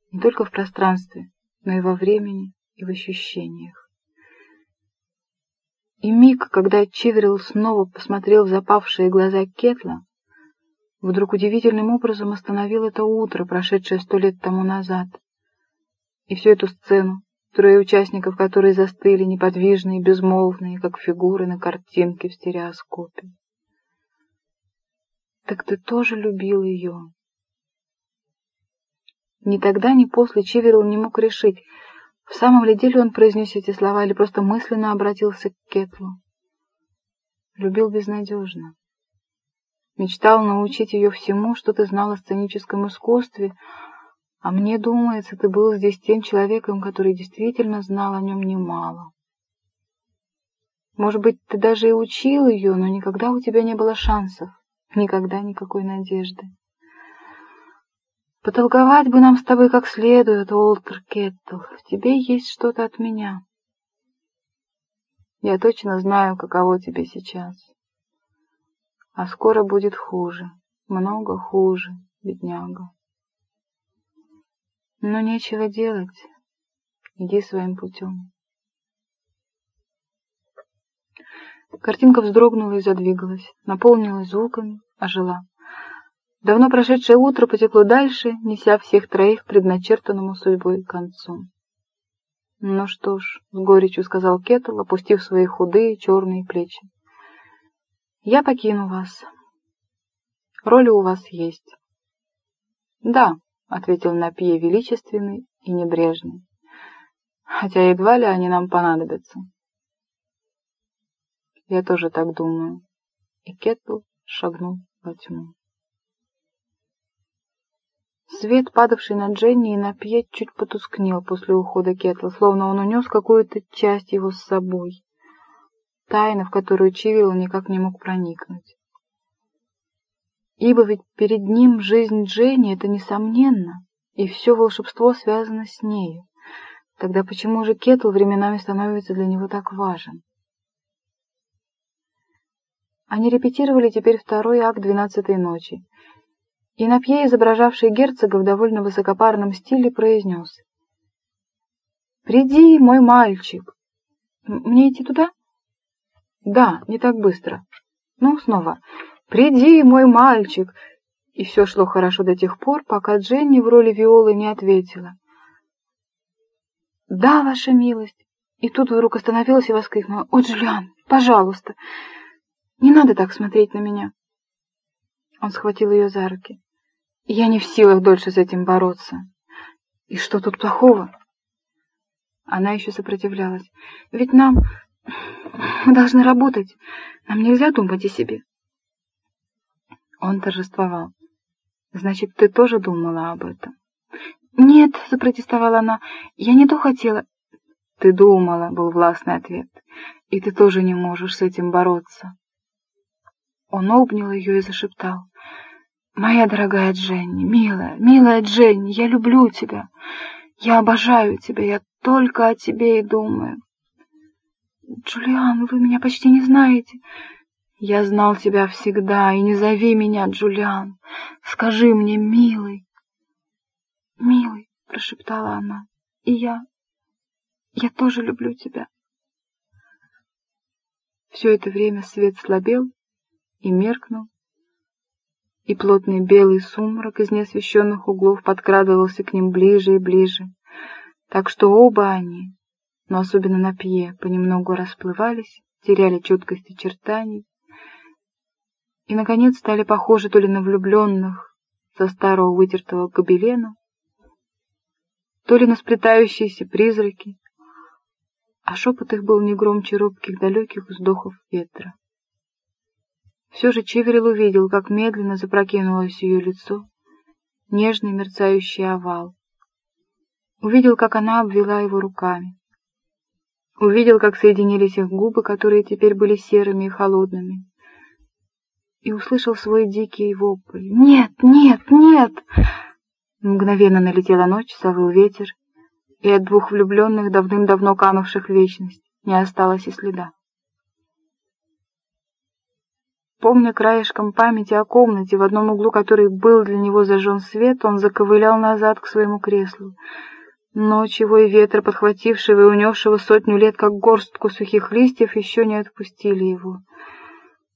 не только в пространстве, но и во времени, и в ощущениях. И миг, когда Чиверилл снова посмотрел в запавшие глаза Кетла, вдруг удивительным образом остановил это утро, прошедшее 100 лет тому назад, и всю эту сцену, трое участников которой застыли неподвижные, безмолвные, как фигуры на картинке в стереоскопе. «Так ты тоже любил ее?» Ни тогда, ни после Чиверилл не мог решить, в самом ли деле он произнес эти слова или просто мысленно обратился к Кетлу. Любил безнадежно. Мечтал научить ее всему, что ты знал о сценическом искусстве, а мне думается, ты был здесь тем человеком, который действительно знал о нем немало. Может быть, ты даже и учил ее, но никогда у тебя не было шансов, никогда никакой надежды. Потолковать бы нам с тобой как следует, Уолтер Кеттл, в тебе есть что-то от меня. Я точно знаю, каково тебе сейчас. А скоро будет хуже, много хуже, бедняга. Но нечего делать, иди своим путем. Картинка вздрогнула и задвигалась, наполнилась звуками, ожила. Давно прошедшее утро потекло дальше, неся всех троих к предначертанному судьбой концу. «Ну что ж», — с горечью сказал Кеттл, опустив свои худые черные плечи. «Я покину вас. Роли у вас есть». «Да», — ответил Напье величественный и небрежный, «хотя едва ли они нам понадобятся». «Я тоже так думаю». И Кеттл шагнул во тьму. Свет, падавший на Дженни и на Пье, чуть потускнел после ухода Кеттла, словно он унес какую-то часть его с собой, тайна, в которую Чиверилл никак не мог проникнуть. Ибо ведь перед ним жизнь Дженни — это несомненно, и все волшебство связано с нею. Тогда почему же Кеттл временами становится для него так важен? Они репетировали теперь второй акт 12-й ночи. И Напье, изображавший герцога в довольно высокопарном стиле, произнес: «Приди, мой мальчик». «Мне идти туда?» «Да, не так быстро». Ну, снова. «Приди, мой мальчик». И все шло хорошо до тех пор, пока Дженни в роли Виолы не ответила: «Да, ваша милость». И тут вдруг остановилась и воскликнула: «О, Джулиан, пожалуйста, не надо так смотреть на меня». Он схватил ее за руки. «Я не в силах дольше с этим бороться». «И что тут плохого?» Она еще сопротивлялась. «Ведь мы должны работать. Нам нельзя думать о себе». Он торжествовал. «Значит, ты тоже думала об этом?» «Нет», — запротестовала она, — «я не то хотела». «Ты думала», — был властный ответ, — «и ты тоже не можешь с этим бороться». Он обнял ее и зашептал: «Моя дорогая Дженни, милая, милая Дженни, я люблю тебя, я обожаю тебя, я только о тебе и думаю». «Джулиан, вы меня почти не знаете». «Я знал тебя всегда, и не зови меня Джулиан, скажи мне, милый». «Милый», — прошептала она, — «и я тоже люблю тебя». Все это время свет слабел и меркнул, и плотный белый сумрак из неосвещенных углов подкрадывался к ним ближе и ближе, так что оба они, но особенно Напье, понемногу расплывались, теряли четкость очертаний и, наконец, стали похожи то ли на влюбленных со старого вытертого гобелена, то ли на сплетающиеся призраки, а шепот их был не громче робких далеких вздохов ветра. Все же Чиверилл увидел, как медленно запрокинулось ее лицо, нежный мерцающий овал. Увидел, как она обвела его руками. Увидел, как соединились их губы, которые теперь были серыми и холодными. И услышал свой дикий вопль: «Нет, нет, нет!» Мгновенно налетела ночь, завыл ветер, и от двух влюбленных, давным-давно канувших в вечность, не осталось и следа. Помня краешком памяти о комнате, в одном углу которой был для него зажжен свет, он заковылял назад к своему креслу. Ночь его и ветер, подхватившего и унесшего 100 лет, как горстку сухих листьев, еще не отпустили его.